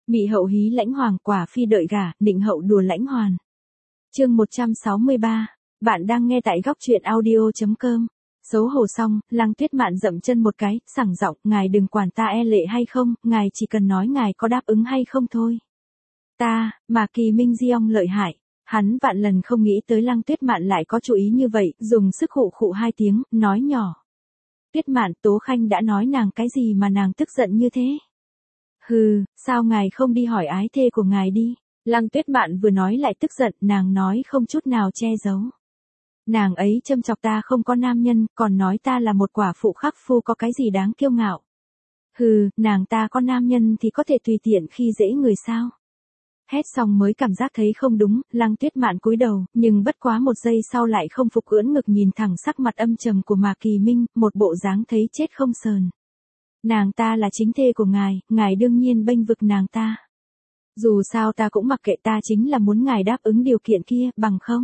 Mị hậu hí lãnh hoàng, quả phi đợi gả, định hậu đùa lãnh hoàn. Chương 163. Bạn đang nghe tại góc truyện audio.com. Xấu hổ xong, Lăng Tuyết Mạn dậm chân một cái, sảng giọng, ngài đừng quản ta e lệ hay không, ngài chỉ cần nói ngài có đáp ứng hay không thôi. Ta, mà Kỳ Minh Diong lợi hại. Hắn vạn lần không nghĩ tới Lăng Tuyết Mạn lại có chú ý như vậy, dùng sức khụ khụ 2 tiếng, nói nhỏ. Tuyết Mạn, Tố Khanh đã nói nàng cái gì mà nàng tức giận như thế? Hừ, sao ngài không đi hỏi ái thê của ngài đi? Lăng Tuyết Mạn vừa nói lại tức giận, nàng nói không chút nào che giấu. Nàng ấy châm chọc ta không có nam nhân, còn nói ta là một quả phụ khắc phu, có cái gì đáng kiêu ngạo. Hừ, nàng ta có nam nhân thì có thể tùy tiện khi dễ người sao? Hét xong mới cảm giác thấy không đúng, Lăng Tuyết Mạn cúi đầu, nhưng bất quá 1 giây sau lại không phục, ưỡn ngực nhìn thẳng sắc mặt âm trầm của Mạc Kỳ Minh, một bộ dáng thấy chết không sờn. Nàng ta là chính thê của ngài đương nhiên bênh vực nàng ta. Dù sao ta cũng mặc kệ, ta chính là muốn ngài đáp ứng điều kiện kia, bằng không?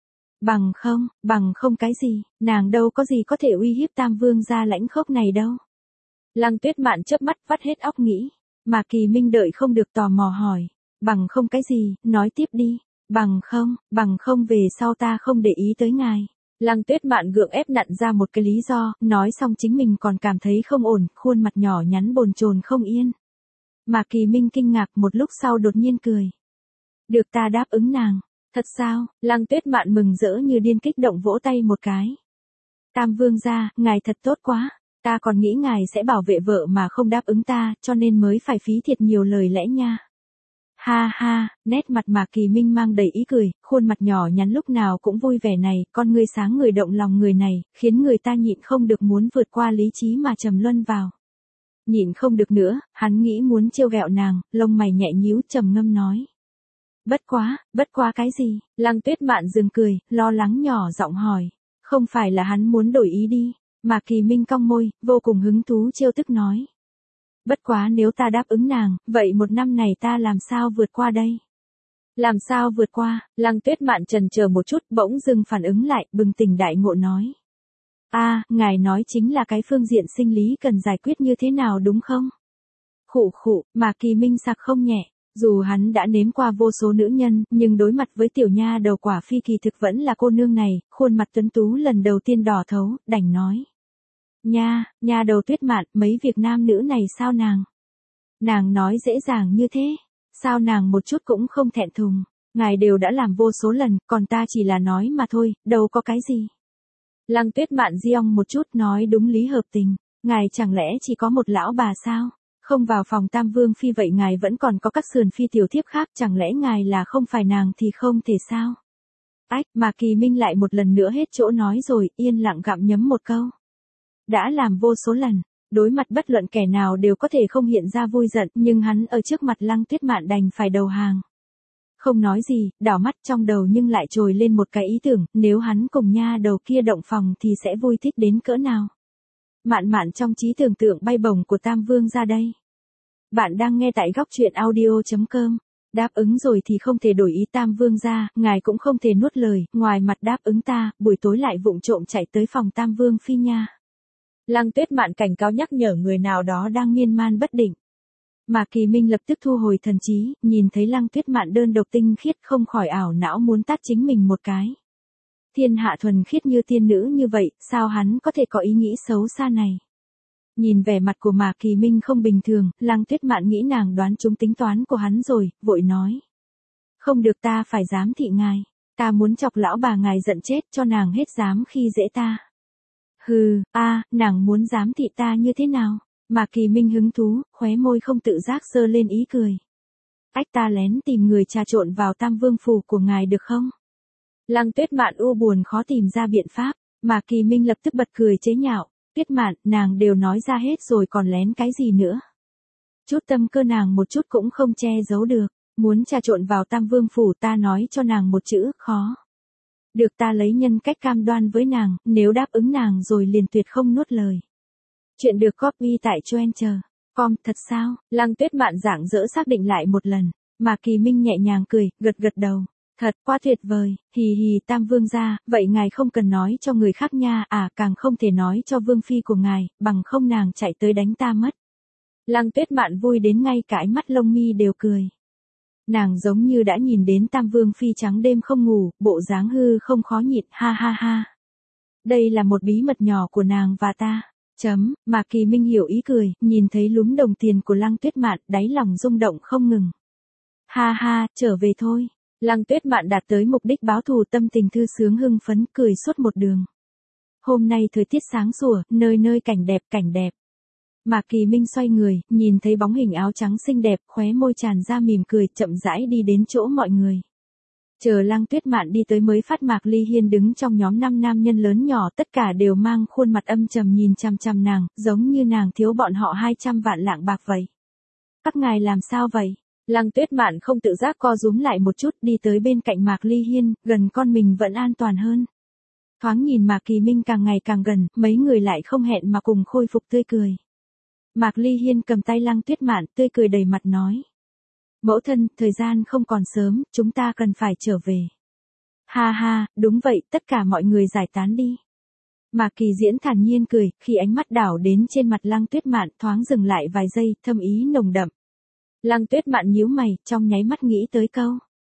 Bằng không cái gì, nàng đâu có gì có thể uy hiếp Tam Vương gia lãnh khốc này đâu. Lăng Tuyết Mạn chớp mắt vắt hết óc nghĩ, mà Kỳ Minh đợi không được tò mò hỏi, bằng không cái gì, nói tiếp đi, bằng không về sau ta không để ý tới ngài. Lăng Tuyết Mạn gượng ép nặn ra một cái lý do, nói xong chính mình còn cảm thấy không ổn, khuôn mặt nhỏ nhắn bồn chồn không yên. Mà Kỳ Minh kinh ngạc, một lúc sau đột nhiên cười. Được, ta đáp ứng nàng. Thật sao? Lăng Tuyết Mạn mừng rỡ như điên, kích động vỗ tay một cái. Tam Vương gia, ngài thật tốt quá. Ta còn nghĩ ngài sẽ bảo vệ vợ mà không đáp ứng ta, cho nên mới phải phí thiệt nhiều lời lẽ nha. Ha ha, nét mặt Mạc Kỳ Minh mang đầy ý cười, khuôn mặt nhỏ nhắn lúc nào cũng vui vẻ này, con ngươi sáng người động lòng người này, khiến người ta nhịn không được muốn vượt qua lý trí mà trầm luân vào. Nhịn không được nữa, hắn nghĩ muốn trêu ghẹo nàng, lông mày nhẹ nhíu, trầm ngâm nói. Bất quá cái gì? Lăng Tuyết Mạn dừng cười, lo lắng nhỏ giọng hỏi. Không phải là hắn muốn đổi ý đi. Mạc Kỳ Minh cong môi, vô cùng hứng thú trêu tức nói. Bất quá nếu ta đáp ứng nàng, vậy 1 năm này ta làm sao vượt qua đây? Làm sao vượt qua? Lăng Tuyết Mạn chần chờ một chút, bỗng dưng phản ứng lại, bừng tỉnh đại ngộ nói. Ngài nói chính là cái phương diện sinh lý cần giải quyết như thế nào đúng không? Khụ, Mạc Kỳ Minh sặc không nhẹ. Dù hắn đã nếm qua vô số nữ nhân, nhưng đối mặt với tiểu nha đầu quả phi kỳ thực vẫn là cô nương này, khuôn mặt tuấn tú lần đầu tiên đỏ thấu, đành nói. Nha đầu Tuyết Mạn, mấy việc nam nữ này sao nàng nói dễ dàng như thế, sao nàng một chút cũng không thẹn thùng, ngài đều đã làm vô số lần, còn ta chỉ là nói mà thôi, đâu có cái gì. Lăng Tuyết Mạn giong một chút, nói đúng lý hợp tình, ngài chẳng lẽ chỉ có một lão bà sao? Không vào phòng Tam Vương phi vậy ngài vẫn còn có các sườn phi tiểu thiếp khác, chẳng lẽ ngài là không phải nàng thì không thể sao? Mà Kỳ Minh lại một lần nữa hết chỗ nói rồi, yên lặng gặm nhấm một câu. Đã làm vô số lần, đối mặt bất luận kẻ nào đều có thể không hiện ra vui giận, nhưng hắn ở trước mặt Lăng Tuyết Mạn đành phải đầu hàng. Không nói gì, đảo mắt trong đầu nhưng lại trồi lên một cái ý tưởng, nếu hắn cùng nha đầu kia động phòng thì sẽ vui thích đến cỡ nào. Mạn trong trí tưởng tượng bay bổng của Tam Vương ra đây. Bạn đang nghe tại góc truyện audio.com. Đáp ứng rồi thì không thể đổi ý Tam Vương ra, ngài cũng không thể nuốt lời, ngoài mặt đáp ứng ta, buổi tối lại vụng trộm chạy tới phòng Tam Vương phi nha. Lăng Tuyết Mạn cảnh cáo nhắc nhở người nào đó đang miên man bất định. Mà Kỳ Minh lập tức thu hồi thần trí, nhìn thấy Lăng Tuyết Mạn đơn độc tinh khiết không khỏi ảo não muốn tát chính mình một cái. Thiên hạ thuần khiết như tiên nữ như vậy, sao hắn có thể có ý nghĩ xấu xa này? Nhìn vẻ mặt của Mạc Kỳ Minh không bình thường, Lăng Tuyết Mạn nghĩ nàng đoán trúng tính toán của hắn rồi, vội nói. Không được, ta phải giám thị ngài. Ta muốn chọc lão bà ngài giận chết cho nàng hết dám khi dễ ta. Hừ, nàng muốn giám thị ta như thế nào? Mạc Kỳ Minh hứng thú, khóe môi không tự giác giơ lên ý cười. Ta lén tìm người trà trộn vào Tam Vương phủ của ngài được không? Lăng Tuyết Mạn u buồn khó tìm ra biện pháp, Mạc Kỳ Minh lập tức bật cười chế nhạo. Tuyết Mạn, nàng đều nói ra hết rồi còn lén cái gì nữa? Chút tâm cơ nàng một chút cũng không che giấu được, muốn trà trộn vào Tam Vương phủ, ta nói cho nàng một chữ, khó. Được, ta lấy nhân cách cam đoan với nàng, nếu đáp ứng nàng rồi liền tuyệt không nuốt lời. Chuyện được copy tại Trancher.com. Thật sao? Lăng Tuyết Mạn rạng rỡ xác định lại một lần, Mạc Kỳ Minh nhẹ nhàng cười, gật đầu. Thật quá tuyệt vời, hì Tam Vương gia, vậy ngài không cần nói cho người khác nha, càng không thể nói cho Vương phi của ngài, bằng không nàng chạy tới đánh ta mất. Lăng Tuyết Mạn vui đến ngay cả ánh mắt lông mi đều cười. Nàng giống như đã nhìn đến Tam Vương Phi trắng đêm không ngủ, bộ dáng hư không khó nhịn, ha ha ha. Đây là một bí mật nhỏ của nàng và ta. Mạc Kỳ Minh hiểu ý cười, nhìn thấy lúm đồng tiền của Lăng Tuyết Mạn, đáy lòng rung động không ngừng. Ha ha, trở về thôi. Lăng Tuyết Mạn đạt tới mục đích báo thù, tâm tình thư sướng hưng phấn, cười suốt một đường. Hôm nay thời tiết sáng sủa, nơi nơi cảnh đẹp cảnh đẹp. Mạc Kỳ Minh xoay người, nhìn thấy bóng hình áo trắng xinh đẹp, khóe môi tràn ra mỉm cười, chậm rãi đi đến chỗ mọi người. Chờ Lăng Tuyết Mạn đi tới mới phát Mạc Ly Hiên đứng trong nhóm 5 nam nhân lớn nhỏ, tất cả đều mang khuôn mặt âm trầm nhìn chằm chằm nàng, giống như nàng thiếu bọn họ 200 vạn lạng bạc vậy. Các ngài làm sao vậy? Lăng Tuyết Mạn không tự giác co rúm lại một chút, đi tới bên cạnh Mạc Ly Hiên, gần con mình vẫn an toàn hơn. Thoáng nhìn Mạc Kỳ Minh càng ngày càng gần, mấy người lại không hẹn mà cùng khôi phục tươi cười. Mạc Ly Hiên cầm tay Lăng Tuyết Mạn, tươi cười đầy mặt nói. Mẫu thân, thời gian không còn sớm, chúng ta cần phải trở về. Ha ha, đúng vậy, tất cả mọi người giải tán đi. Mạc Kỳ Diễn thản nhiên cười, khi ánh mắt đảo đến trên mặt Lăng Tuyết Mạn, thoáng dừng lại vài giây, thâm ý nồng đậm. Lăng Tuyết Mạn nhíu mày, trong nháy mắt nghĩ tới câu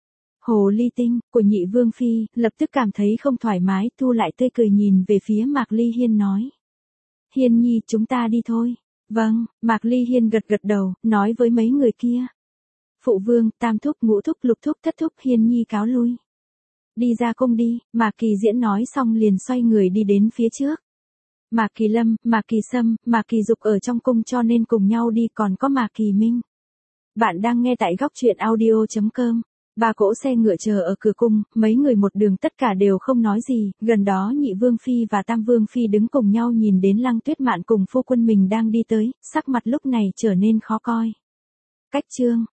Hồ ly tinh của Nhị Vương Phi, lập tức cảm thấy không thoải mái, thu lại tươi cười nhìn về phía Mạc Ly Hiên nói. Hiên nhi, chúng ta đi thôi. Vâng, Mạc Ly Hiên gật gật đầu, nói với mấy người kia. Phụ vương, tam thúc, ngũ thúc, lục thúc, thất thúc, Hiên nhi cáo lui. Đi ra cung đi, Mạc Kỳ Diễn nói xong liền xoay người đi đến phía trước. Mạc Kỳ Lâm, Mạc Kỳ Sâm, Mạc Kỳ Dục ở trong cung cho nên cùng nhau đi, còn có Mạc Kỳ Minh. Bạn đang nghe tại góc truyện audio.com. Ba cỗ xe ngựa chờ ở cửa cung, mấy người một đường tất cả đều không nói gì, gần đó Nhị Vương Phi và Tam Vương Phi đứng cùng nhau nhìn đến Lăng Tuyết Mạn cùng phu quân mình đang đi tới, sắc mặt lúc này trở nên khó coi. Cách chương